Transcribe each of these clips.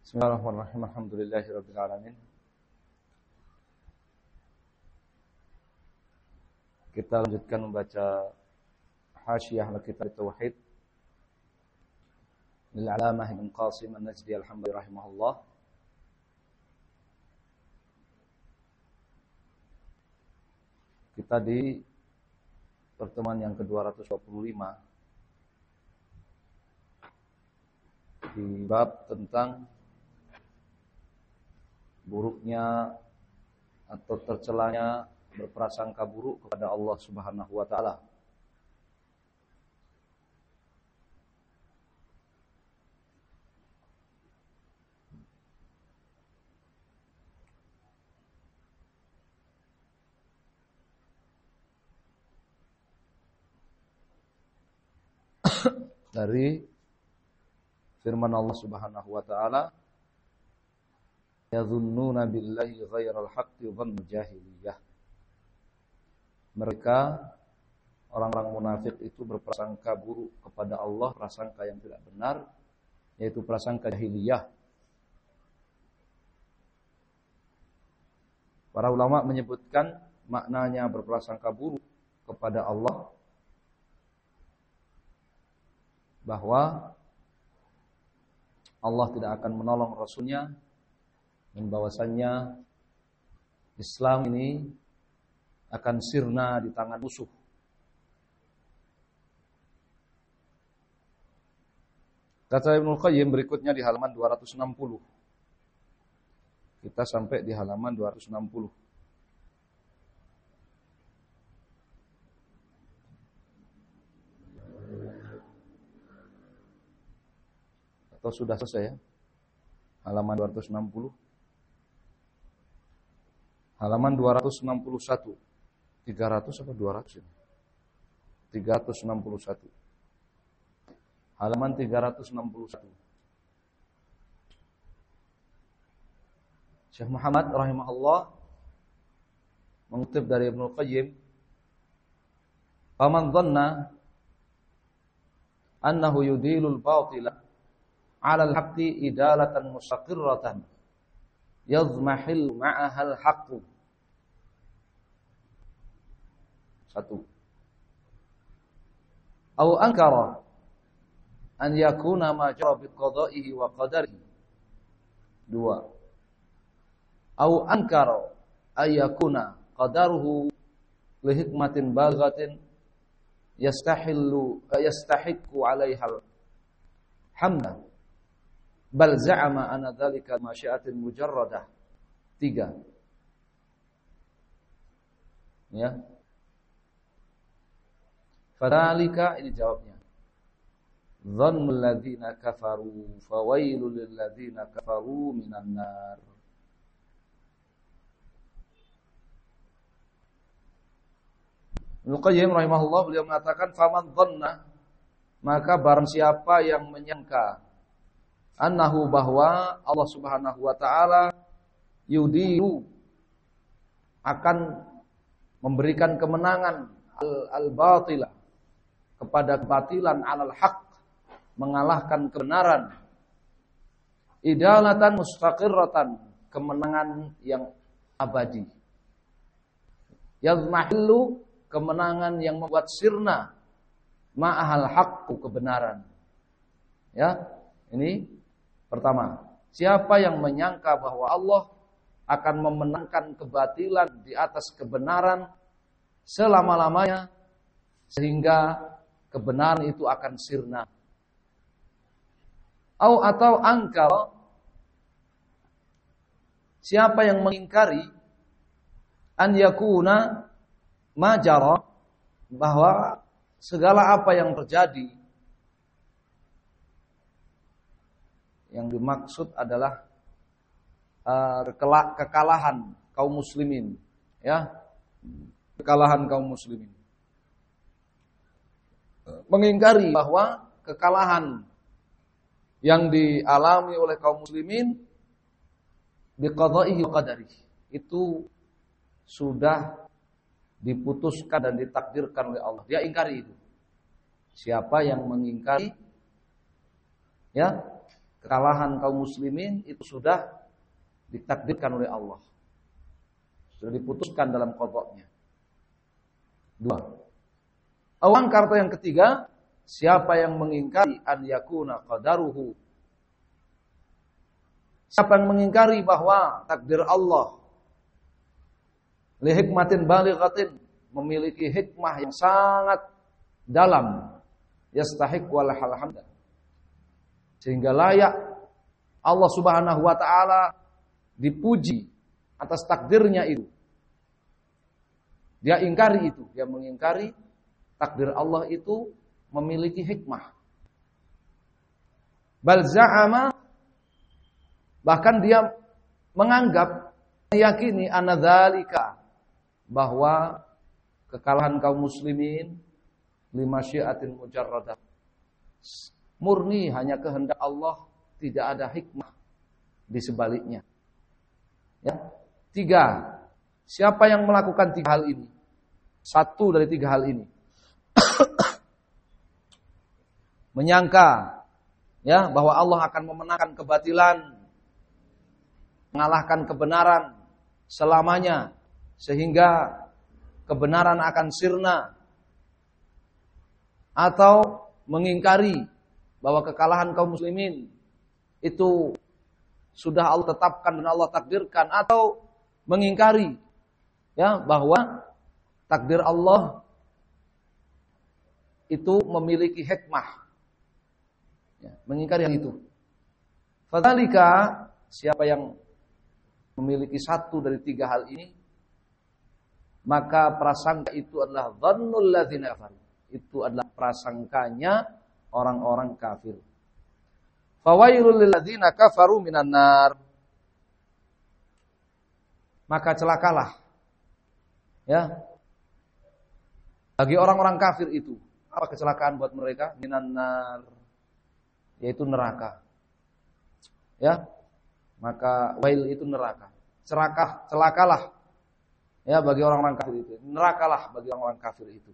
Bismillahirrahmanirrahim. Alhamdulillahirabbil alamin. Kita lanjutkan membaca Hasyiyah Kitab Tauhid lil Alamah Ibn Qasim An-Najdi Al-Hambali rahimahullah. Kita di pertemuan yang ke-225 di bab tentang buruknya atau tercelanya berprasangka buruk kepada Allah Subhanahu wa taala. Dari firman Allah Subhanahu wa taala, yadhunnuna billahi ghairal haqqi dhannal jahiliyah. Mereka orang-orang munafik itu berprasangka buruk kepada Allah, prasangka yang tidak benar, yaitu prasangka jahiliyah. Para ulama menyebutkan maknanya berprasangka buruk kepada Allah bahwa Allah tidak akan menolong Rasulnya, dan bahwasannya Islam ini akan sirna di tangan musuh. Kata Ibnu Qayyim berikutnya di halaman 260. Kita sampai di halaman 260. Atau sudah selesai ya? Halaman 260. Halaman 261. 300 apa 200 ini? 361. Halaman 361. Syekh Muhammad rahimahullah mengutip dari Ibnu Qayyim, "Faman dhanna annahu yudilul batila 'ala al-haqqi idalatan mustaqirratan yazmahil ma'ahal haqqu." Satu. Au ankara an yakuna ma jara bi qada'ihi wa qadarihi. Dua. Au ankara ay yakuna qadaruhu li hikmatin balghatin yastahiqqu 'alaiha hamda bal za'ama anna dzalika masyiatin mujarradah. Tiga. Ya. Fadzalika, ini jawabnya. Dhannul ladzina kafaru fawailul lil ladzina kafaru minan nar. Ibnu Qayyim rahimahullah beliau mengatakan, faman dhanna, maka barang siapa yang menyangka annahu, bahwa Allah Subhanahu wa taala yudilu, akan memberikan kemenangan al-batila, kepada kebatilan, alal haq, mengalahkan kebenaran, idalatan mustaqirratan, kemenangan yang abadi, yazmahillu, kemenangan yang membuat sirna, ma'ahal haqqu, kebenaran. Ya, ini pertama, siapa yang menyangka bahwa Allah akan memenangkan kebatilan di atas kebenaran selama-lamanya, sehingga kebenaran itu akan sirna. Atau angkar, siapa yang mengingkari an yakuna majara, bahwa segala apa yang terjadi, yang dimaksud adalah kekalahan kaum muslimin, ya, kekalahan kaum muslimin. Mengingkari bahwa kekalahan yang dialami oleh kaum muslimin biqadaihi wa qadarihi, itu sudah diputuskan dan ditakdirkan oleh Allah. Dia ingkari itu. Siapa yang mengingkari, ya, kekalahan kaum muslimin itu sudah ditakdirkan oleh Allah. Sudah diputuskan dalam qadanya. 2. Awangkarta yang ketiga, siapa yang mengingkari an yakuna qadaruhu. Siapa yang mengingkari bahwa takdir Allah li hikmatin balighatin, memiliki hikmah yang sangat dalam, yastahiq wal hamd, sehingga layak Allah Subhanahu wa taala dipuji atas takdirnya itu. Dia ingkari itu, dia mengingkari takdir Allah itu memiliki hikmah. Bal za'ama, bahkan dia menganggap, meyakini anadzalika, bahwa kekalahan kaum muslimin lima syiatin mujarradah, murni hanya kehendak Allah, tidak ada hikmah di sebaliknya. Ya. 3. Siapa yang melakukan 3 hal ini? 1 dari 3 hal ini. Menyangka ya bahwa Allah akan memenangkan kebatilan, mengalahkan kebenaran selamanya, sehingga kebenaran akan sirna, atau mengingkari bahwa kekalahan kaum muslimin itu sudah Allah tetapkan dan Allah takdirkan, atau mengingkari ya bahwa takdir Allah itu memiliki hikmah. Ya, mengingkari hal itu. Fadzalika, siapa yang memiliki 1 dari 3 hal ini, maka prasangka itu adalah dhannul ladzina kafaru. Itu adalah prasangkanya orang-orang kafir. Fawailul lil ladzina kafaru minan nar. Maka celakalah ya bagi orang-orang kafir itu. Apa kecelakaan buat mereka? Minan nar, yaitu neraka. Ya. Maka wail itu neraka. Celakalah ya bagi orang-orang kafir itu. Nerakalah bagi orang-orang kafir itu.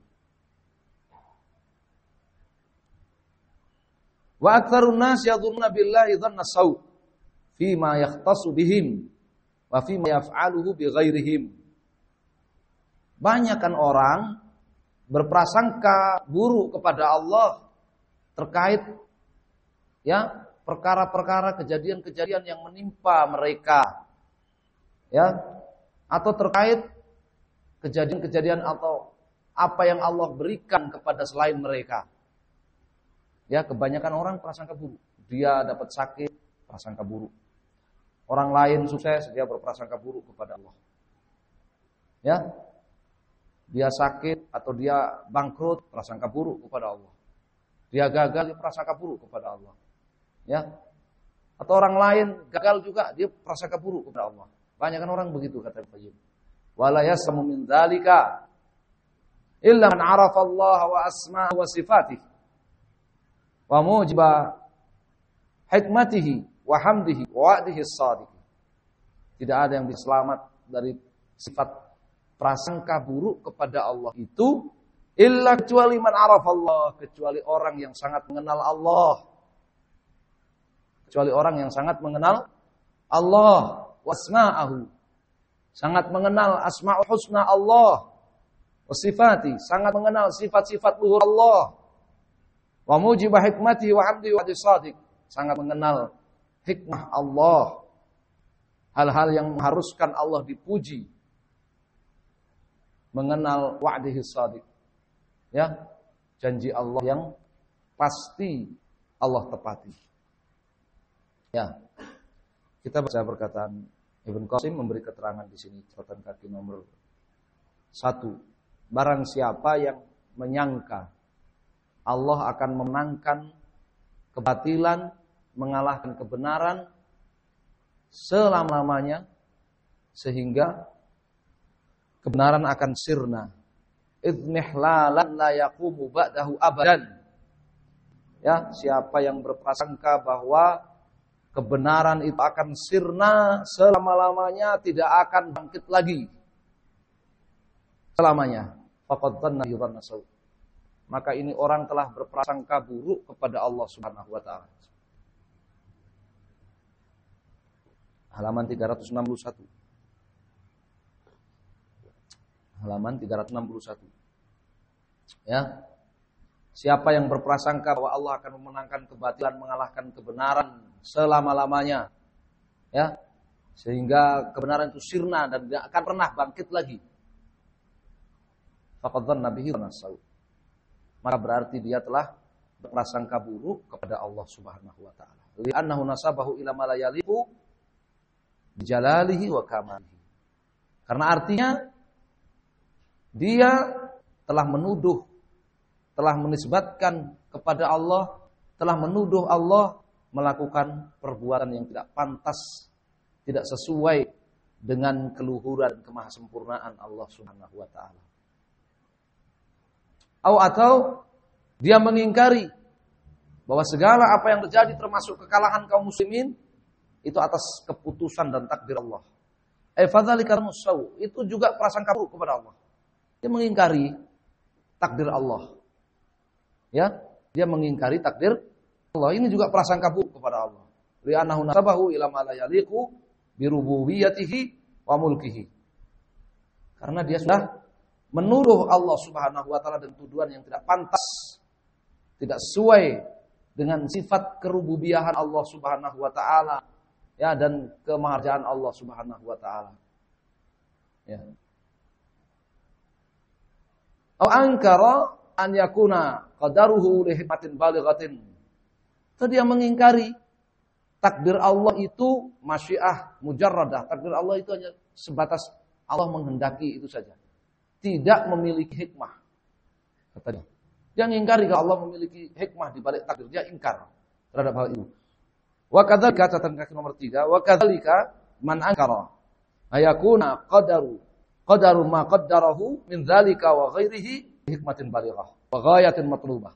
Wa aktsarun nas yadhunnuna billahi dhanna saw fi ma yahtassu bihim wa fi ma yaf'aluhu bi ghairihim. Banyakkan orang berprasangka buruk kepada Allah terkait ya perkara-perkara, kejadian-kejadian yang menimpa mereka. Ya, atau terkait kejadian-kejadian atau apa yang Allah berikan kepada selain mereka. Ya, kebanyakan orang prasangka buruk. Dia dapat sakit, prasangka buruk. Orang lain sukses, dia berprasangka buruk kepada Allah. Ya. Dia sakit atau dia bangkrut, prasangka buruk kepada Allah. Dia gagal, dia prasangka buruk kepada Allah. Ya. Atau orang lain gagal juga, dia prasangka buruk kepada Allah. Banyak kan orang begitu, kata Qayyim. Wala yasamu min dzalika illa man 'arafa Allah wa asma'ahu wa sifatihi wa mujiba hikmatihi wa hamdihi wa wa'dihi as-sadiq. Tidak ada yang bisa selamat dari sifat prasangka buruk kepada Allah itu illa kecuali man 'arafa Allah, kecuali orang yang sangat mengenal Allah. Kecuali orang yang sangat mengenal Allah wasma'ahu, sangat mengenal asma'ul husna Allah, wasifati, sangat mengenal sifat-sifat luhur Allah, wa mujibah hikmatihi wa hamdihi wa shadiq, sangat mengenal hikmah Allah, hal-hal yang mengharuskan Allah dipuji, mengenal wa'dihi shadiq, ya, janji Allah yang pasti Allah tepati. Ya. Kita baca perkataan Ibn Qasim memberi keterangan di sini, catatan kaki nomor 1. Barang siapa yang menyangka Allah akan memenangkan kebatilan, mengalahkan kebenaran selama-lamanya, sehingga kebenaran akan sirna. Idmihlalan la yaqumu ba'dahu abadan. Ya, siapa yang berprasangka bahwa kebenaran itu akan sirna selama-lamanya, tidak akan bangkit lagi selamanya. Faqad dhanna yudhanna saw. Maka ini orang telah berprasangka buruk kepada Allah Subhanahu wa taala. Halaman 361. Halaman 361. Ya. Siapa yang berprasangka bahwa Allah akan memenangkan kebatilan, mengalahkan kebenaran selama-lamanya, ya, sehingga kebenaran itu sirna dan tidak akan pernah bangkit lagi, faqad dhanna bihi dhanna saw, maka berarti dia telah berprasangka buruk kepada Allah Subhanahu wa taala. Li'annahu nasabahu ila ma la yaliqu bi jalalihi wa kamalihi. Karena artinya dia telah menuduh, telah menisbatkan kepada Allah, telah menuduh Allah melakukan perbuatan yang tidak pantas, tidak sesuai dengan keluhuran kemahasempurnaan Allah Subhanahu wa taala. Atau dia mengingkari bahwa segala apa yang terjadi termasuk kekalahan kaum muslimin itu atas keputusan dan takdir Allah. Fadzalika musaw, itu juga prasangka buruk kepada Allah. Dia mengingkari takdir Allah. Ya, dia mengingkari takdir Allah. Ini juga prasangka buruk kepada Allah. Li'annahu nasabahu ila ma la yaliqu bi rububiyyatihi wa mulkihi. Karena dia sudah menuduh Allah Subhanahu wa taala dengan tuduhan yang tidak pantas, tidak sesuai dengan sifat kerububiyahan Allah Subhanahu wa taala, ya, dan kemaharjaan Allah Subhanahu wa taala. Ya. Au ankara an yakuna qadaruhu li hikmatin balighatin. Itu dia mengingkari takdir Allah itu masyiah mujarradah. Takdir Allah itu hanya sebatas Allah menghendaki itu saja. Tidak memiliki hikmah. Katanya. Dia mengingkari kalau Allah memiliki hikmah di balik takdir. Dia ingkar terhadap hal itu. Wa kadzalika, catatan kaki nomor 3, wa kadzalika man ankara ayakuna qadaru ma qaddarahu min dzalika wa ghairihi hikmatin balighah wa ghayatin matlubah.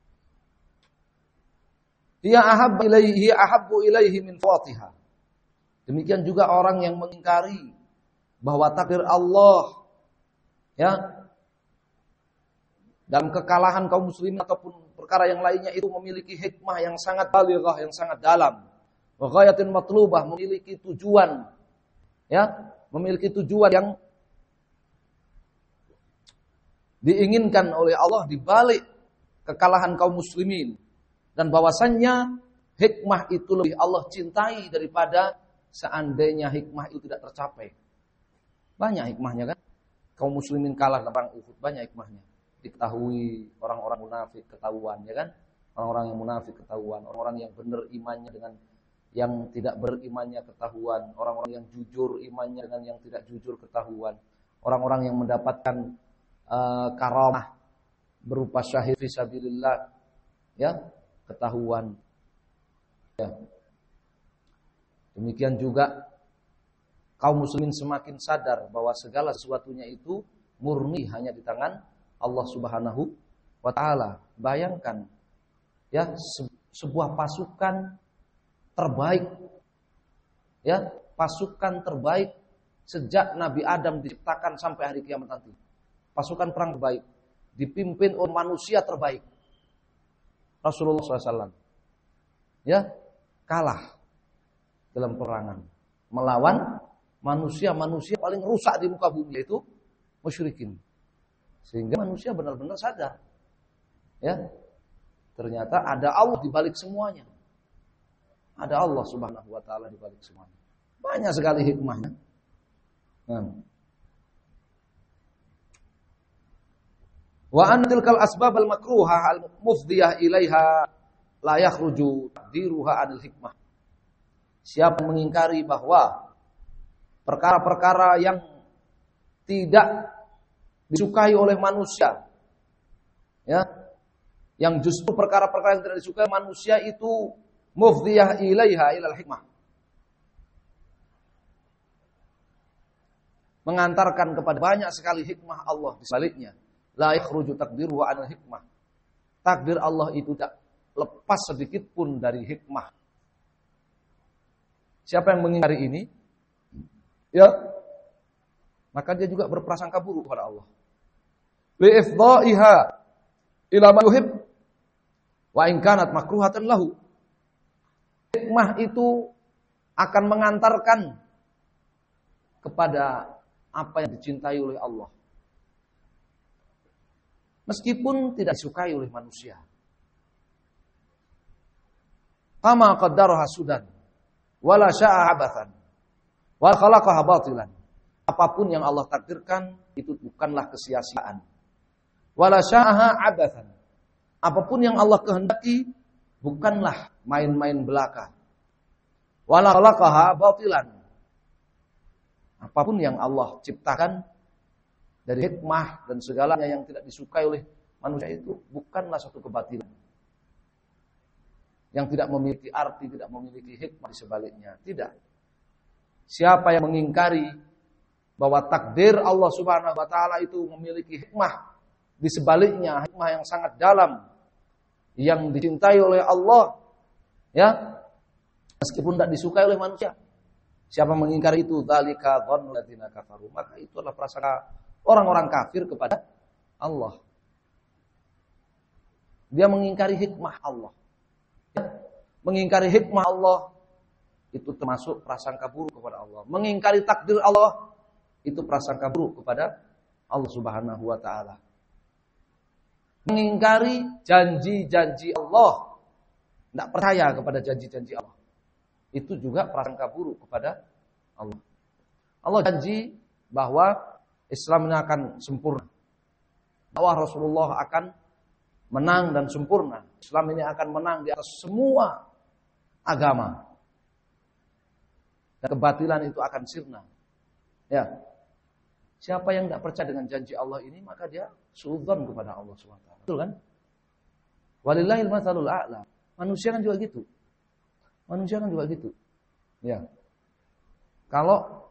Dia ahabbu ilaihi min fawatiha. Demikian juga orang yang mengingkari bahwa takdir Allah, ya, dalam kekalahan kaum muslimin ataupun perkara yang lainnya itu memiliki hikmah yang sangat balighah, yang sangat dalam. Wa ghayatin matlubah, memiliki tujuan, ya, memiliki tujuan yang diinginkan oleh Allah di balik kekalahan kaum muslimin, dan bahwasannya hikmah itu lebih Allah cintai daripada seandainya hikmah itu tidak tercapai. Banyak hikmahnya kan? Kaum muslimin kalah dalam perang Uhud, banyak hikmahnya. Diketahui orang-orang munafik ketahuan, ya kan? Orang-orang yang munafik ketahuan, orang-orang yang benar imannya dengan yang tidak berimannya ketahuan, orang-orang yang jujur imannya dengan yang tidak jujur ketahuan, orang-orang yang mendapatkan karamah berupa syahid fisabilillah, ya, ketahuan. Ya. Demikian juga kaum muslimin semakin sadar bahwa segala sesuatunya itu murni hanya di tangan Allah Subhanahu wa taala. Bayangkan, ya, sebuah pasukan terbaik, ya, pasukan terbaik sejak Nabi Adam diciptakan sampai hari kiamat nanti. Pasukan perang terbaik dipimpin oleh manusia terbaik, Rasulullah SAW, ya, kalah dalam perangan melawan manusia paling rusak di muka bumi, yaitu musyrikin. Sehingga manusia benar-benar sadar, ya, ternyata ada Allah di balik semuanya. Ada Allah Subhanahu wa taala di balik semuanya. Banyak sekali hikmahnya. Wa an tilkal asbab al makruha al mufdiyah ilaiha la yakhruju taqdiruha anil hikmah. Siapa mengingkari bahwa perkara-perkara yang tidak disukai oleh manusia, ya, yang justru perkara-perkara yang tidak disukai manusia itu mufdiyah ilaiha ilal hikmah, mengantarkan kepada banyak sekali hikmah Allah di sebaliknya. La yakhruju taqdiruhu anil hikmah. Takdir Allah itu tidak lepas sedikit pun dari hikmah. Siapa yang mengingkari ini, ya, maka dia juga berprasangka buruk kepada Allah. Li ifdha'iha ila ma yuhib wa in kanat makruhatan lahu. Hikmah itu akan mengantarkan kepada apa yang dicintai oleh Allah. Meskipun tidak disukai oleh manusia. Kama qaddaraha sudan wala syaa abathan wa khalaqaha batilan. Apapun yang Allah takdirkan itu bukanlah kesia-siaan. Wala syaaha abathan. Apapun yang Allah kehendaki bukanlah main-main belaka. Wala khalaqaha batilan. Apapun yang Allah ciptakan dari hikmah dan segalanya yang tidak disukai oleh manusia itu bukanlah suatu kebatilan. Yang tidak memiliki arti, tidak memiliki hikmah di sebaliknya. Tidak. Siapa yang mengingkari bahwa takdir Allah Subhanahu wa taala itu memiliki hikmah di sebaliknya, hikmah yang sangat dalam yang dicintai oleh Allah, ya, meskipun tidak disukai oleh manusia. Siapa mengingkari itu, dzalika dzannul ladzina kafaru, maka itu adalah prasangka orang-orang kafir kepada Allah. Dia mengingkari hikmah Allah. Mengingkari hikmah Allah itu termasuk prasangka buruk kepada Allah. Mengingkari takdir Allah itu prasangka buruk kepada Allah Subhanahu wa taala. Mengingkari janji-janji Allah, tidak percaya kepada janji-janji Allah, itu juga prasangka buruk kepada Allah. Allah janji bahwa Islam ini akan sempurna. Bahwa Rasulullah akan menang dan sempurna. Islam ini akan menang di atas semua agama. Dan kebatilan itu akan sirna. Ya. Siapa yang tidak percaya dengan janji Allah ini, maka dia suudzon kepada Allah SWT. Betul kan? Walillahil matsalul a'la. Manusia kan juga gitu. Manusia kan juga gitu. Ya. Kalau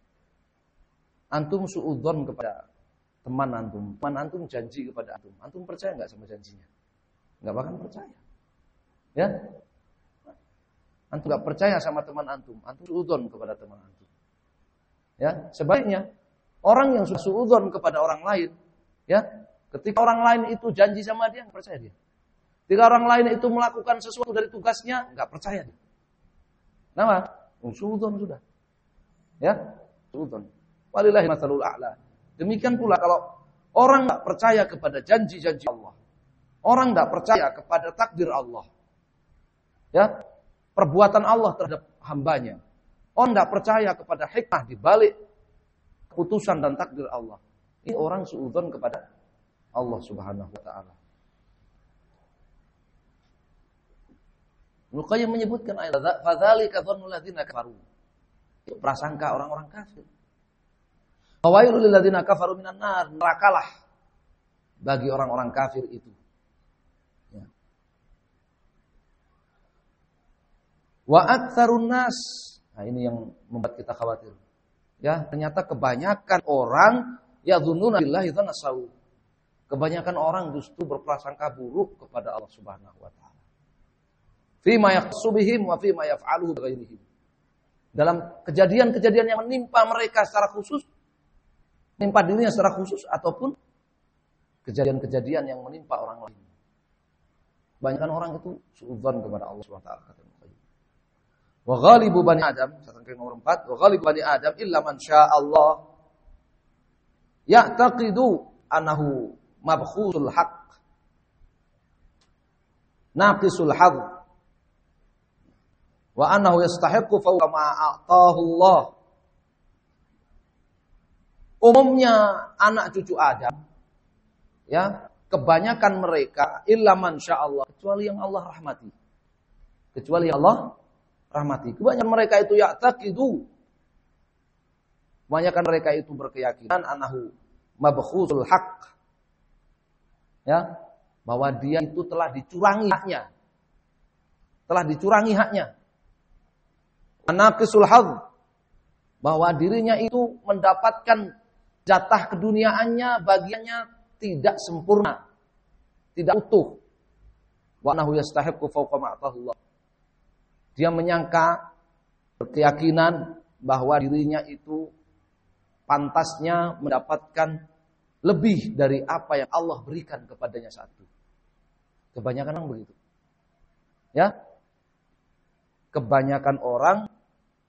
antum suudzon kepada teman antum janji kepada antum percaya nggak sama janjinya? Nggak bakal percaya. Ya? Antum nggak percaya sama teman antum suudzon kepada teman antum. Ya, sebaliknya orang yang suudzon kepada orang lain, ya, ketika orang lain itu janji sama dia, nggak percaya dia. Ketika orang lain itu melakukan sesuatu dari tugasnya, nggak percaya dia. Kenapa? Suudzon sudah. Ya, suudzon. Walillahi matsalul a'la. Demikian pula kalau orang tidak percaya kepada janji-janji Allah, orang tidak percaya kepada takdir Allah, ya, perbuatan Allah terhadap hambanya, orang tidak percaya kepada hikmah di balik keputusan dan takdir Allah, ini orang suudzon kepada Allah Subhanahu wa taala. Ibnu Qayyim menyebutkan ayat fadzalika dzannul ladzina kafaru. Itu prasangka orang-orang kafir. Fawailul lil ladzina kafaru minan nar, nerakalah bagi orang-orang kafir itu. Ya. Wa aktsarun nas, nah ini yang membuat kita khawatir. Ya, ternyata kebanyakan orang yadzunnuna billahi dzannasaw. Kebanyakan orang justru berprasangka buruk kepada Allah Subhanahu wa taala. Fima yaqsu bihim wa fima yaf'aluhu bighairihim. Dalam kejadian-kejadian yang menimpa mereka secara khusus, menimpa dirinya secara khusus ataupun kejadian-kejadian yang menimpa orang lain. Banyak orang itu suudzon kepada Allah Subhanahu wa taala. Wa ghalibu bani Adam, catatan nomor 4, wa ghalibu bani Adam illa man syaa Allah ya'taqidu annahu mabkhusul haqq naqisul hadh wa annahu yastahiqqu fawqa ma a'tahu Allah. Umumnya anak cucu Adam, ya, kebanyakan mereka illa man syaa Allah, kecuali yang Allah rahmati. Kecuali yang Allah rahmati. Kebanyakan mereka itu ya'taqidu. Kebanyakan mereka itu berkeyakinan annahu mabkhusul haqq. Ya, bahwa dia itu telah dicurangi haknya. Telah dicurangi haknya. Anaqisul hadz, bahwa dirinya itu mendapatkan jatah keduniaannya, bagiannya tidak sempurna, tidak utuh. Wa annahu yastahiqqu fawqa ma atahullah. Dia menyangka, berkeyakinan bahwa dirinya itu pantasnya mendapatkan lebih dari apa yang Allah berikan kepadanya saat itu. Kebanyakan orang begitu. Ya. Kebanyakan orang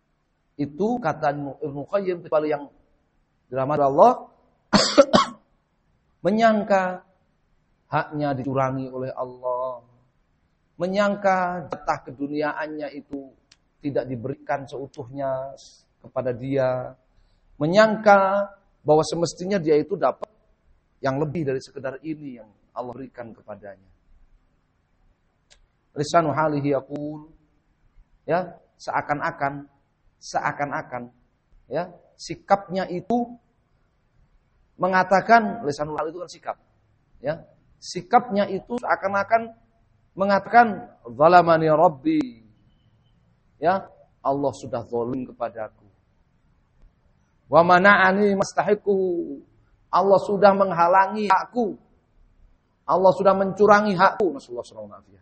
itu kata Ibnu Qayyim kecuali yang dirahmati Allah menyangka haknya dicurangi oleh Allah, menyangka jatah keduniaannya itu tidak diberikan seutuhnya kepada dia, menyangka bahwa semestinya dia itu dapat yang lebih dari sekedar ini yang Allah berikan kepadanya. Lisanu halihi yaqul, ya, seakan-akan ya, sikapnya itu mengatakan, lisanul hal itu kan sikap, ya. Sikapnya itu seakan-akan mengatakan zalamani rabbi. Ya, Allah sudah zalim kepadaku. Wa mana'ani mastahiqu. Allah sudah menghalangi hakku. Allah sudah mencurangi hakku. Nasallahu alaihi wasallam.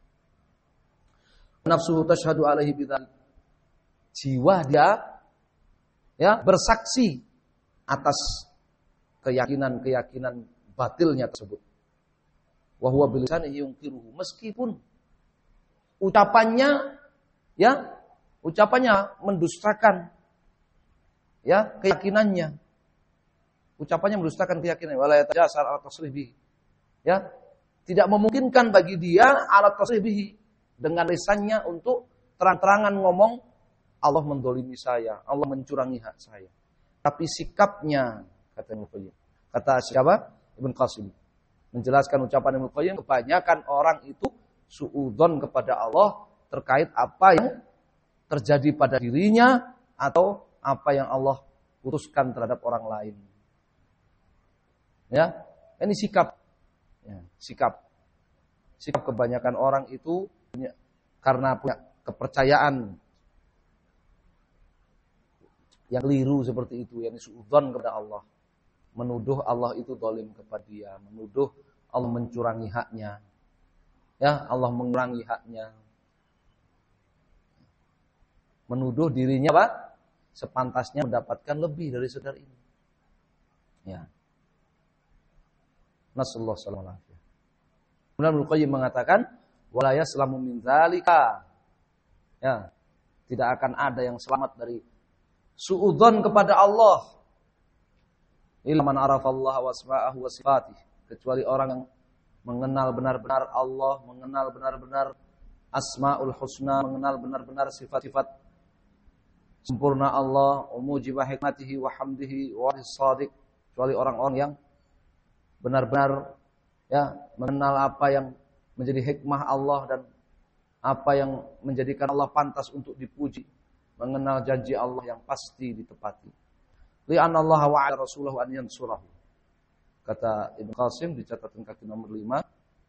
Nafsuhu tashhadu alaihi bidzalik. Jiwa dia ya bersaksi atas keyakinan batilnya tersebut. Wa huwa bilisanihi yunkiruhu. Meskipun ucapannya mendustakan ya keyakinannya. Ucapannya mendustakan keyakinannya. Wala yatajasar ala tasrih bihi. Ya, tidak memungkinkan bagi dia ala tasrih bihi dengan lisannya untuk terang-terangan ngomong Allah mendolimi saya, Allah mencurangi hak saya. Tapi sikapnya, kata Ibnu Qayyim. Kata siapa? Ibnu Qasim. Menjelaskan ucapan Ibnu Qayyim, kebanyakan orang itu suudzon kepada Allah terkait apa yang terjadi pada dirinya atau apa yang Allah putuskan terhadap orang lain. Ya, ini sikap. Ya, sikap kebanyakan orang itu karena punya kepercayaan yang keliru seperti itu, yakni suudzon kepada Allah, menuduh Allah itu zalim kepada dia, menuduh Allah mencurangi haknya, ya Allah mengurangi haknya, menuduh dirinya apa? Sepantasnya mendapatkan lebih dari sekedar ini. Ya. Nasallahu alaihi wasallam. Kemudian Ibnu Qayyim mengatakan, wala yaslamu min dzalika. Ya, tidak akan ada yang selamat dari suudzon kepada Allah. Illa man arafallaha wa asma'ahu wa sifatih. Kecuali orang yang mengenal benar-benar Allah, mengenal benar-benar asmaul husna, mengenal benar-benar sifat-sifat sempurna Allah, umujiba hikmatihi wa hamdihi wa shadiq. Kecuali orang-orang yang benar-benar ya mengenal apa yang menjadi hikmah Allah dan apa yang menjadikan Allah pantas untuk dipuji, mengenal janji Allah yang pasti ditepati. Li'anna Allah wa'ada rasulahu an yansurahu. Kata Ibnu Qasim di catatan kaki nomor 5.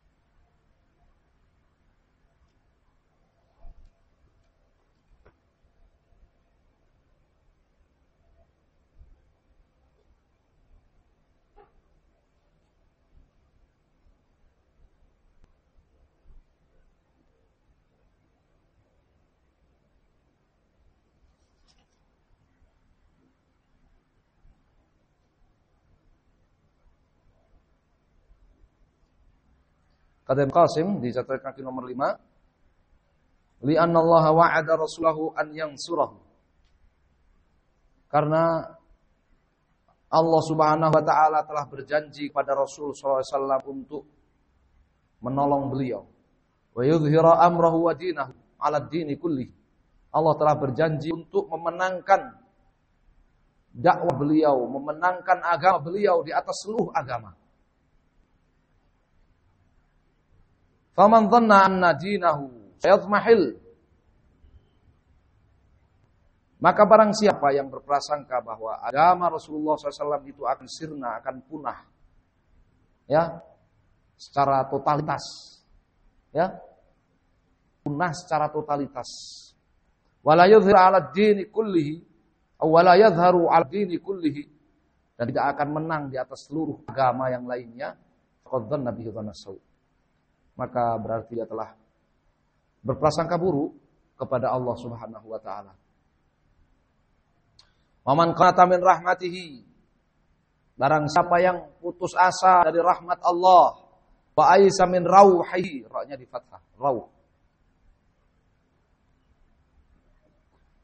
Kata Ibnu Qasim di catatan kaki nomor 5, li'anna Allah wa'ada rasulahu an yansurahu. Karena Allah Subhanahu wa taala telah berjanji kepada Rasul sallallahu alaihi wasallam untuk menolong beliau. Wa yudhhira amrahu wa dinahu 'ala ad-dini kulli. Allah telah berjanji untuk memenangkan dakwah beliau, memenangkan agama beliau di atas seluruh agama. Faman dhanna anna dinahu sayatmahil. Maka barang siapa yang berprasangka bahwa agama Rasulullah SAW itu akan sirna, akan punah, ya, secara totalitas, ya, punah secara totalitas. Wala yadhharu 'ala ad-dini kullihi, aw wala yadhharu 'ala ad-dini kullihi, dan tidak akan menang di atas seluruh agama yang lainnya. Faqad dhanna bihi dhanna saw'. Maka berarti dia telah berprasangka buruk kepada Allah Subhanahu wa taala. Waman qanata min rahmatihi, barang siapa yang putus asa dari rahmat Allah, wa aisa min rauhihi, ra-nya di fathah, rauh.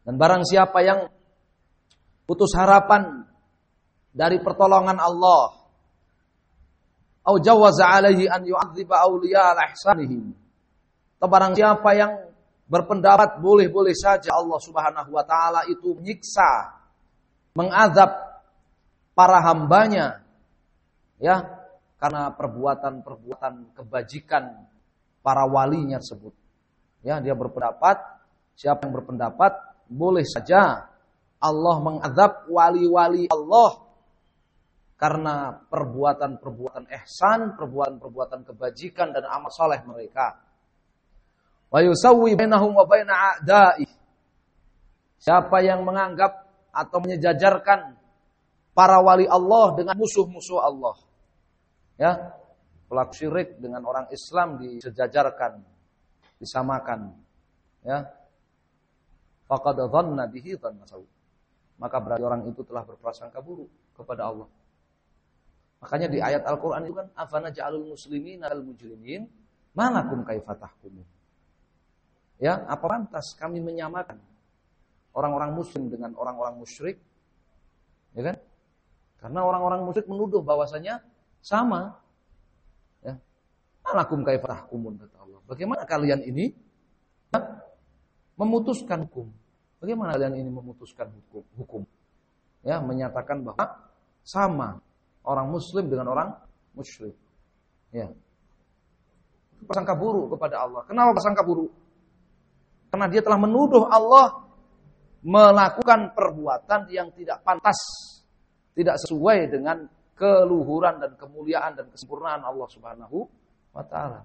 Dan barang siapa yang putus harapan dari pertolongan Allah, au jawaza alaihi an yu'adziba awliya al-ihsanihim. Atau barang siapa yang berpendapat boleh-boleh saja Allah Subhanahu wa taala itu menyiksa, mengazab para hambanya, ya, karena perbuatan-perbuatan kebajikan para walinya tersebut. Ya, dia berpendapat, siapa yang berpendapat boleh saja Allah mengazab wali-wali Allah karena perbuatan-perbuatan ihsan, perbuatan-perbuatan kebajikan dan amal saleh mereka. Wa yusawwi bainahum wa baina a'da'i. Siapa yang menganggap atau menyejajarkan para wali Allah dengan musuh-musuh Allah. Ya, pelaku syirik dengan orang Islam disejajarkan, disamakan. Ya. Faqad dhanna bihi dhanna saw. Maka berarti orang itu telah berprasangka buruk kepada Allah. Makanya di ayat Al-Qur'an itu kan afana ja'alul muslimina al mujrimin malakum kaifa tahkumun. Ya, apa pantas kami menyamakan orang-orang muslim dengan orang-orang musyrik? Ya kan? Karena orang-orang musyrik menuduh bahwasanya sama. Ya. Malakum kaifa tahkumun kata Allah. Bagaimana kalian ini memutuskan hukum? Bagaimana kalian ini memutuskan hukum? Ya, menyatakan bahwa sama orang muslim dengan orang musyrik. Ya. Prasangka buruk kepada Allah. Kenapa prasangka buruk? Karena dia telah menuduh Allah melakukan perbuatan yang tidak pantas, tidak sesuai dengan keluhuran dan kemuliaan dan kesempurnaan Allah Subhanahu wa taala.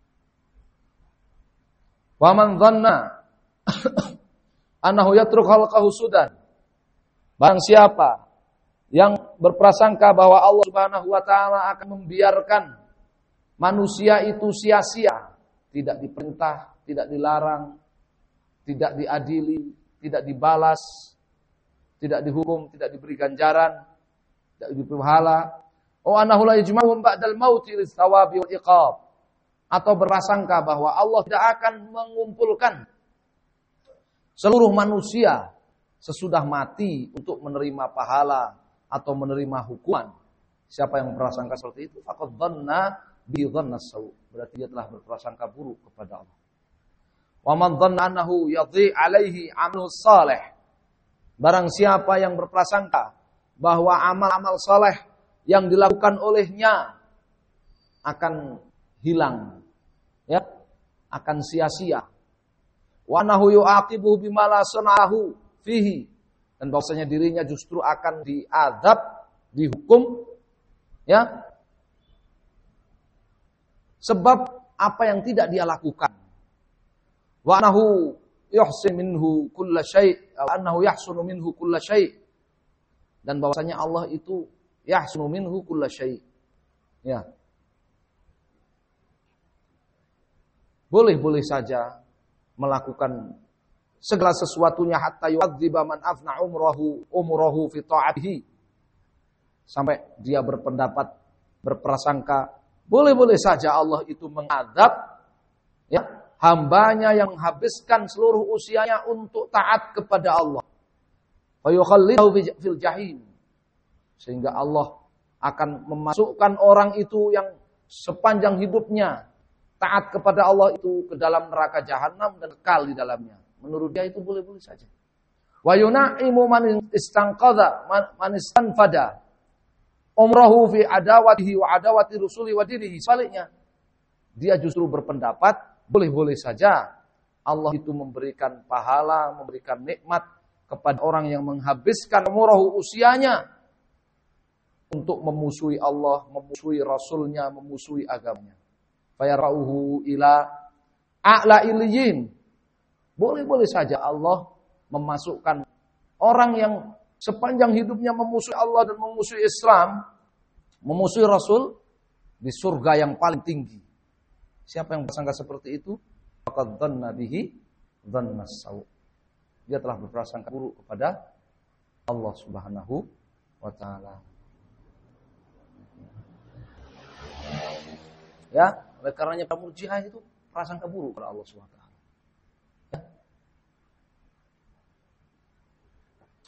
Wa man dhanna annahu yatruk khalqahu sudan. Barang siapa yang berprasangka bahwa Allah Subhanahu wa taala akan membiarkan manusia itu sia-sia, tidak diperintah, tidak dilarang, tidak diadili, tidak dibalas, tidak dihukum, tidak diberi ganjaran, tidak diberi pahala. Oh annahu la yajma'uhum ba'dal mauti lis-thawabi wal iqab. Atau berprasangka bahwa Allah tidak akan mengumpulkan seluruh manusia sesudah mati untuk menerima pahala atau menerima hukuman. Siapa yang berprasangka seperti itu, faqad dhanna bi dhanna saw. Berarti dia telah berprasangka buruk kepada Allah. Wa man dhanna annahu yadhi 'alaihi 'amalu salih. Barang siapa yang berprasangka bahwa amal-amal saleh yang dilakukan olehnya akan hilang, ya, akan sia-sia. Wa annahu yu'aqibuhu bima la sana'ahu fihi, dan bahwasanya dirinya justru akan diazab, dihukum, ya, sebab apa yang tidak dia lakukan. Wa annahu yuhsin minhu kulla syai', wa annahu yahsunu minhu kulla syai', dan bahwasanya Allah itu yahsunu minhu kulla syai'. Ya. Boleh-boleh saja melakukan segala sesuatunya hatta yu'adziba man afna umrahu fi ta'atihi. Sampai dia berpendapat, berprasangka, boleh-boleh saja Allah itu mengadab, ya, hambanya yang menghabiskan seluruh usianya untuk taat kepada Allah. Fa yukhallidahu fil jahim. Sehingga Allah akan memasukkan orang itu yang sepanjang hidupnya taat kepada Allah itu ke dalam neraka jahanam dan kekal di dalamnya. Menurut dia itu boleh-boleh saja. Wa yuna'imu man istanqadha man istanfada umrahu fi adawatihi wa adawati rusuli wa dinihi. Sebaliknya, dia justru berpendapat boleh-boleh saja Allah itu memberikan pahala, memberikan nikmat kepada orang yang menghabiskan umrahu usianya untuk memusuhi Allah, memusuhi Rasulnya, memusuhi agamanya. Fayarauhu ila a'la illiyin. Boleh-boleh saja Allah memasukkan orang yang sepanjang hidupnya memusuhi Allah dan memusuhi Islam, memusuhi Rasul, di surga yang paling tinggi. Siapa yang bersangka seperti itu? Faqad dhanna bihi dhanna saw. Dia telah berprasangka buruk kepada Allah Subhanahu wa taala. Ya, oleh karenanya para murji'ah itu prasangka buruk kepada Allah Subhanahu wa taala. Ya.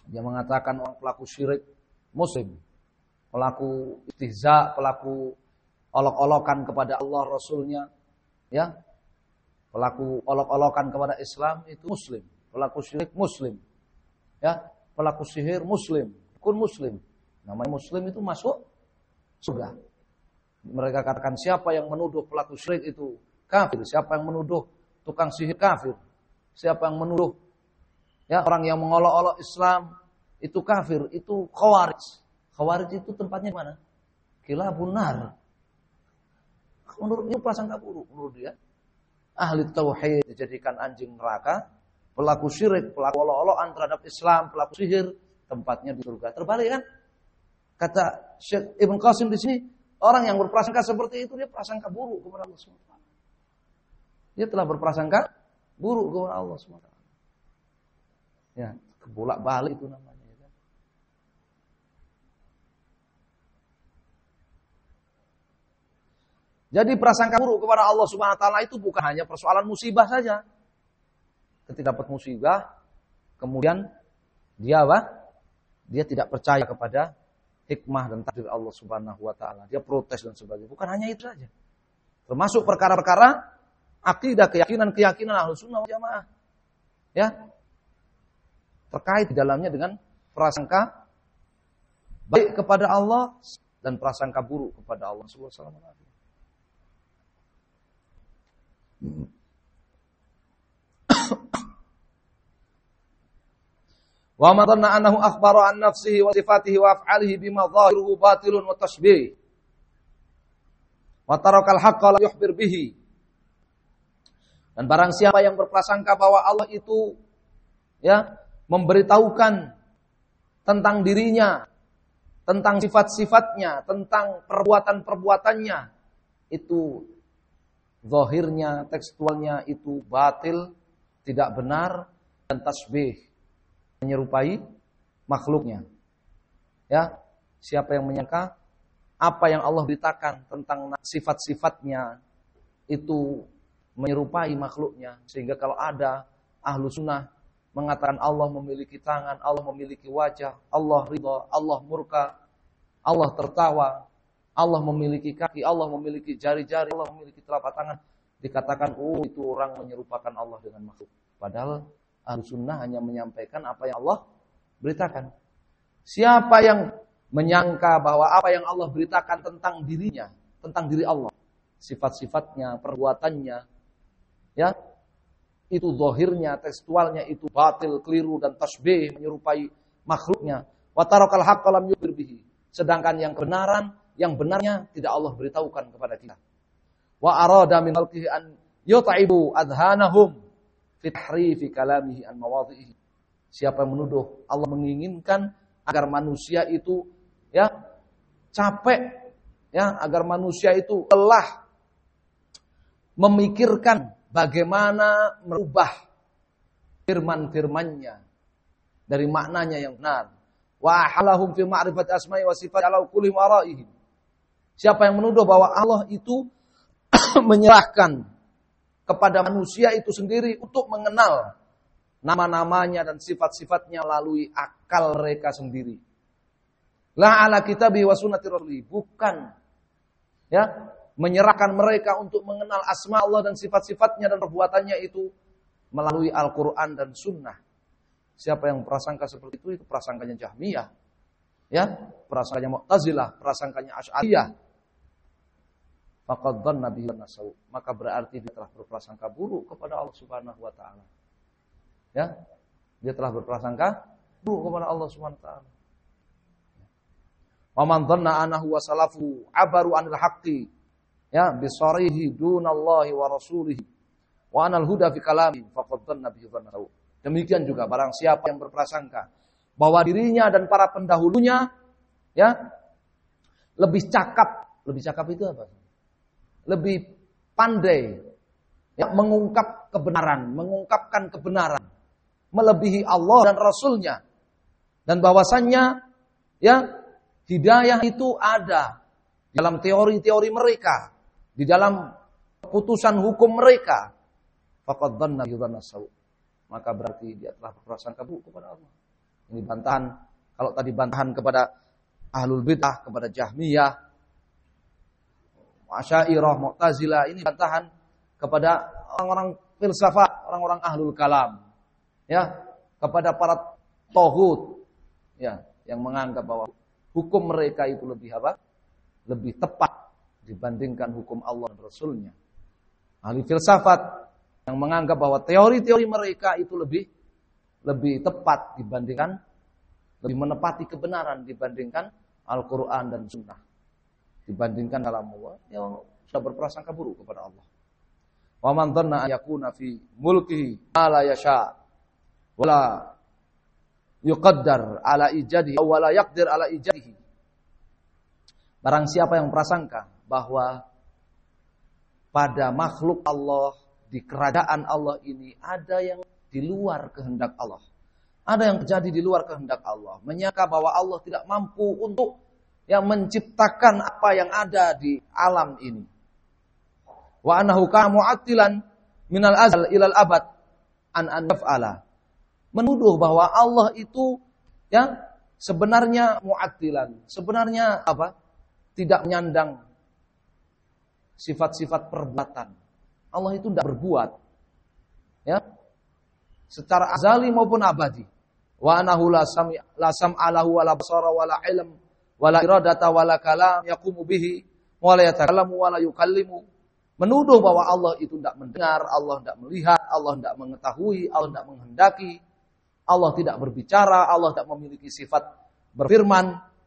Dia mengatakan orang pelaku syirik muslim, pelaku istihza, pelaku olok-olokan kepada Allah Rasulnya, ya, pelaku olok-olokan kepada Islam itu muslim, pelaku syirik muslim, ya, pelaku sihir muslim, dukun muslim. Namanya muslim itu masuk surga. Mereka katakan siapa yang menuduh pelaku syirik itu kafir, siapa yang menuduh tukang sihir kafir, siapa yang menuduh ya orang yang mengolok-olok Islam itu kafir, itu khawarij. Khawarij itu tempatnya mana? Kilabun nar. Menurut dia prasangka buruk menurut dia. Ahli tauhid dijadikan anjing neraka, pelaku syirik, pelaku olok-olokan terhadap Islam, pelaku sihir tempatnya di surga. Terbalik kan? Kata Syekh Ibn Qasim di sini, orang yang berprasangka seperti itu dia prasangka buruk kepada Allah SWT. Dia telah berprasangka buruk kepada Allah SWT. Ya, kebolak-balik itu namanya. Ya. Jadi prasangka buruk kepada Allah Subhanahu wa taala itu bukan hanya persoalan musibah saja. Ketika dapat musibah, kemudian dia apa? Dia tidak percaya kepada hikmah dan takdir Allah Subhanahu wa taala. Dia protes dan sebagainya. Bukan hanya itu saja. Termasuk perkara-perkara akidah, keyakinan Ahlussunnah wal Jamaah. Ya. Terkait di dalamnya dengan prasangka baik kepada Allah dan prasangka buruk kepada Allah Subhanahu wa taala. Wa ma dhanna annahu akhbara an nafsihi wa sifatihi wa af'alihi bima dhahiruhu batilun wa tashbih. Wa tarakal haqqa la yukhbir bihi. Dan barang siapa yang berprasangka bahwa Allah itu ya memberitahukan tentang dirinya, tentang sifat-sifatnya, tentang perbuatan-perbuatannya, itu zahirnya, tekstualnya itu batil, tidak benar, dan tasbih, menyerupai makhluknya. Ya, siapa yang menyangka apa yang Allah beritakan tentang sifat-sifatnya itu menyerupai makhluknya, sehingga kalau ada ahlu sunnah mengatakan Allah memiliki tangan, Allah memiliki wajah, Allah ridha, Allah murka, Allah tertawa, Allah memiliki kaki, Allah memiliki jari-jari, Allah memiliki telapak tangan, dikatakan oh itu orang menyerupakan Allah dengan makhluk. Padahal ahlu sunnah hanya menyampaikan apa yang Allah beritakan. Siapa yang menyangka bahwa apa yang Allah beritakan tentang dirinya, tentang diri Allah, sifat-sifatnya, perbuatannya, ya, itu zahirnya, tekstualnya itu batil, keliru dan tasbih, menyerupai makhluknya. Wa tarakal haqqa lam yukhbir bihi. Sedangkan yang kebenaran, yang benarnya tidak Allah beritahukan kepada kita. Wa arada min khalqihi an yut'ibu adhanahum fi tahrifi kalamihi an mawadhihi. Siapa yang menuduh Allah menginginkan agar manusia itu ya capek, ya, agar manusia itu lelah memikirkan bagaimana merubah firman-firmannya dari maknanya yang benar. Wa halahum fi ma'rifati asma'i wa sifati ala kulli waraihim. Siapa yang menuduh bahwa Allah itu menyerahkan kepada manusia itu sendiri untuk mengenal nama-namanya dan sifat-sifatnya melalui akal mereka sendiri. La ala kitabi wa sunnati rasuli, bukan ya menyerahkan mereka untuk mengenal asma Allah dan sifat-sifatnya dan perbuatannya itu melalui Al-Quran dan Sunnah. Siapa yang prasangka seperti itu prasangkanya Jahmiyah, ya, prasangkanya Mu'tazilah, prasangkanya Asy'ariyah. Faqad dhanna bihi an-nasaw, maka berarti dia telah berprasangka buruk kepada Allah Subhanahu wa taala. Ya, dia telah berprasangka buruk kepada Allah Subhanahu wa taala. Wa man dhanna annahu wa salafu abaru anil haqqi, ya, bisarihi dunallahi wa rasulihi wa anal huda fi kalami faqad dhanna bihi dhanna. Demikian juga barang siapa yang berprasangka bahwa dirinya dan para pendahulunya ya lebih cakap itu apa? Lebih pandai ya mengungkapkan kebenaran, melebihi Allah dan Rasulnya, dan bahwasannya ya hidayah itu ada dalam teori-teori mereka, di dalam putusan hukum mereka. Faqad dhanna bi dhanna saw, maka berarti dia telah berprasangka buruk kepada Allah. Ini bantahan. Kalau tadi bantahan kepada Ahlul Bidah, kepada Jahmiyah, Asy'ariyah, Mu'tazilah, ini bantahan kepada orang-orang filsafat, orang-orang ahlul kalam. Ya, kepada para tauhid, ya, yang menganggap bahwa hukum mereka itu lebih apa? Lebih tepat dibandingkan hukum Allah dan Rasulnya. Ahli filsafat yang menganggap bahwa teori-teori mereka itu lebih tepat dibandingkan, lebih menepati kebenaran dibandingkan Al-Quran dan Sunnah, dibandingkan kalam Allah, yang sudah berprasangka buruk kepada Allah. Wa man dhanna yakuna fi mulkihi ma la yasha wala yuqaddar ala ijadihi wa la yaqdir ala ijadihi. Barang siapa yang prasangka bahwa pada makhluk Allah, di kerajaan Allah ini ada yang di luar kehendak Allah. Ada yang terjadi di luar kehendak Allah. Menyangka bahwa Allah tidak mampu untuk yang menciptakan apa yang ada di alam ini. Wa annahu kana mu'attilan minal azal ilal abad an yaf'ala. Menuduh bahwa Allah itu ya sebenarnya mu'attilan. Sebenarnya apa? Tidak menyandang sifat-sifat perbuatan. Allah itu tidak berbuat. Ya. Secara azali maupun abadi. Wa anahu la sam'alahu wa la basara wa la ilm wa la iradata wa la kalam yaqumu bihi wa la yatakallamu wa la yukallimu. Menuduh bahwa Allah itu tidak mendengar, Allah tidak melihat, Allah tidak mengetahui, Allah tidak menghendaki, Allah tidak berbicara, Allah tidak memiliki sifat berfirman,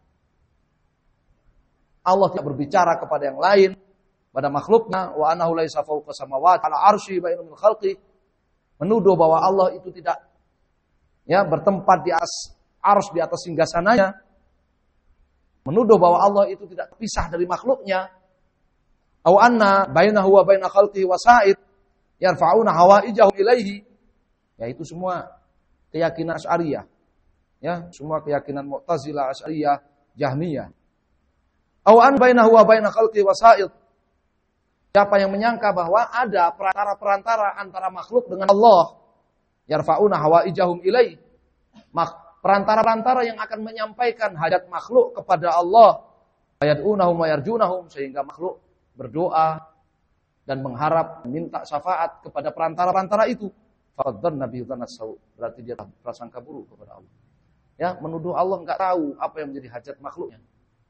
Allah tidak berbicara kepada yang lain, pada makhluknya. Wa anahu laisa fawqa samawati ala arsy baina min khalqi. Menuduh bahwa Allah itu tidak ya bertempat di atas arsy, di atas singgasananya. Menuduh bahwa Allah itu tidak terpisah dari makhluknya. Aw anna bainahu wa baina khalqihi wasa'id yarfa'una hawaijahum ilaihi. Ya itu semua keyakinan Asy'ariyah. Ya, semua keyakinan Mu'tazilah, Asy'ariyah, Jahmiyah. Aw an bainahu wa baina khalqihi wasa'id. Siapa yang menyangka bahwa ada perantara-perantara antara makhluk dengan Allah, yarfa'una hawaijahum ilaihi. Perantara-perantara yang akan menyampaikan hajat makhluk kepada Allah, yad'unahum wa yarjunahum, sehingga makhluk berdoa dan mengharap minta syafaat kepada perantara-perantara itu. Fadzanna bihi dzannas-sau, berarti dia prasangka buruk kepada Allah. Ya, menuduh Allah enggak tahu apa yang menjadi hajat makhluknya.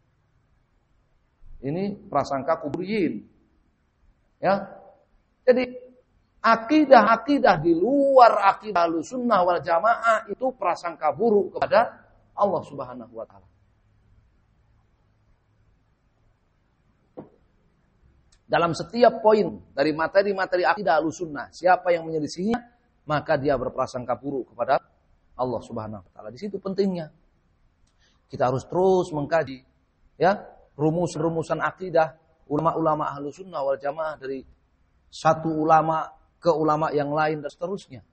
Ini prasangka kubriyin. Ya. Jadi akidah-akidah di luar akidah Ahlussunnah wal Jamaah itu prasangka buruk kepada Allah Subhanahu wa taala. Dalam setiap poin dari materi-materi akidah Ahlussunnah, siapa yang menyelisihinya, maka dia berprasangka buruk kepada Allah Subhanahu wa taala. Di situ pentingnya kita harus terus mengkaji ya rumus-rumusan akidah ulama-ulama Ahlussunnah wal Jamaah, dari satu ulama ke ulama yang lain dan seterusnya.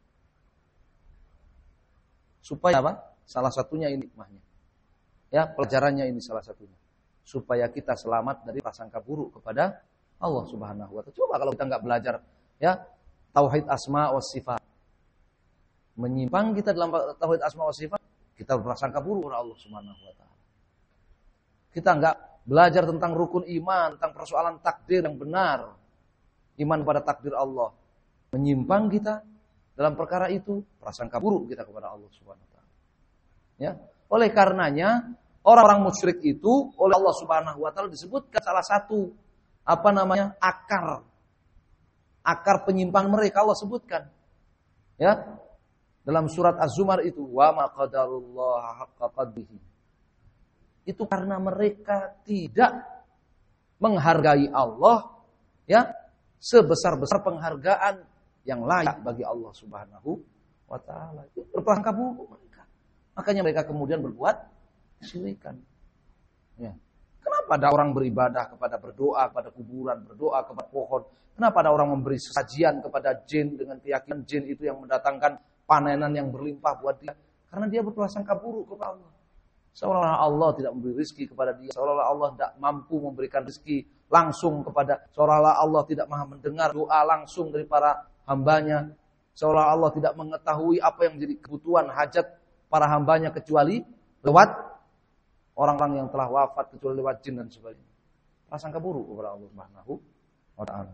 Supaya apa? Salah satunya ini hikmahnya. Ya, pelajarannya ini salah satunya. Supaya kita selamat dari prasangka buruk kepada Allah Subhanahu wa taala. Coba kalau kita enggak belajar ya tauhid asma wa sifat. Menyimpang kita dalam tauhid asma wa sifat, kita berprasangka buruk kepada Allah Subhanahu wa taala. Kita enggak belajar tentang rukun iman, tentang persoalan takdir yang benar. Iman pada takdir Allah. Menyimpang kita dalam perkara itu, prasangka buruk kita kepada Allah Subhanahu wa taala. Ya. Oleh karenanya, orang-orang musyrik itu oleh Allah Subhanahu wa taala disebutkan salah satu akar penyimpang mereka Allah sebutkan. Ya. Dalam surat Az-Zumar itu, wa ma qadarullah haqqa qadrihi. Itu karena mereka tidak menghargai Allah ya sebesar-besar penghargaan yang layak bagi Allah Subhanahu wa taala. Itu berprasangka buruk mereka. Makanya mereka kemudian berbuat kesyirikan. Ya. Kenapa ada orang beribadah kepada berdoa kepada kuburan, berdoa kepada pohon? Kenapa ada orang memberi sajian kepada jin dengan keyakinan jin itu yang mendatangkan panenan yang berlimpah buat dia? Karena dia berprasangka buruk kepada Allah. Seolah-olah Allah tidak memberi rezeki kepada dia, seolah-olah Allah tidak mampu memberikan rezeki langsung kepada, seolah-olah Allah tidak maha mendengar doa langsung dari para hambanya, seolah Allah tidak mengetahui apa yang menjadi kebutuhan hajat para hambanya kecuali lewat orang-orang yang telah wafat, kecuali lewat jin dan sebagainya. Prasangka buruk kepada Allah Subhanahu wa taala.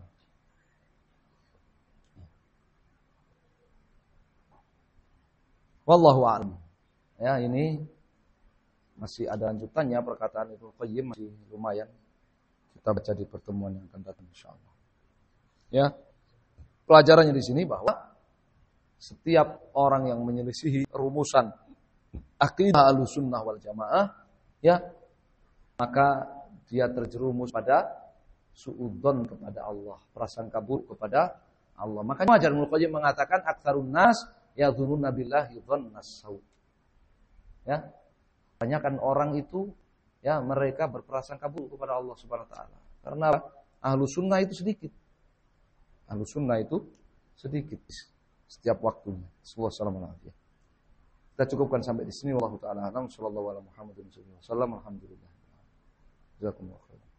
Wallahu a'lam. Ya, ini masih ada lanjutannya perkataan Ibnu Qayyim, masih lumayan. Kita baca di pertemuan yang akan datang insyaallah. Ya. Pelajarannya di sini bahwa setiap orang yang menyelisihi rumusan akidah Ahlussunnah wal Jamaah, ya, maka dia terjerumus pada suudzon kepada Allah, prasangka buruk kepada Allah. Makanya Ibnu Qayyim mengatakan aktsarun nas yadzunnuna billahi dzannas sau. Ya. Kebanyakan orang itu ya mereka berprasangka buruk kepada Allah Subhanahu wa taala. Karena Ahlussunnah itu sedikit. Ahlussunnah itu sedikit setiap waktunya. Sallallahu alaihi wasallam. Kita cukupkan sampai di sini. Wallahu taala a'lam. Sallallahu alaihi wasallam. Alhamdulillah. Jazakumullah khairan.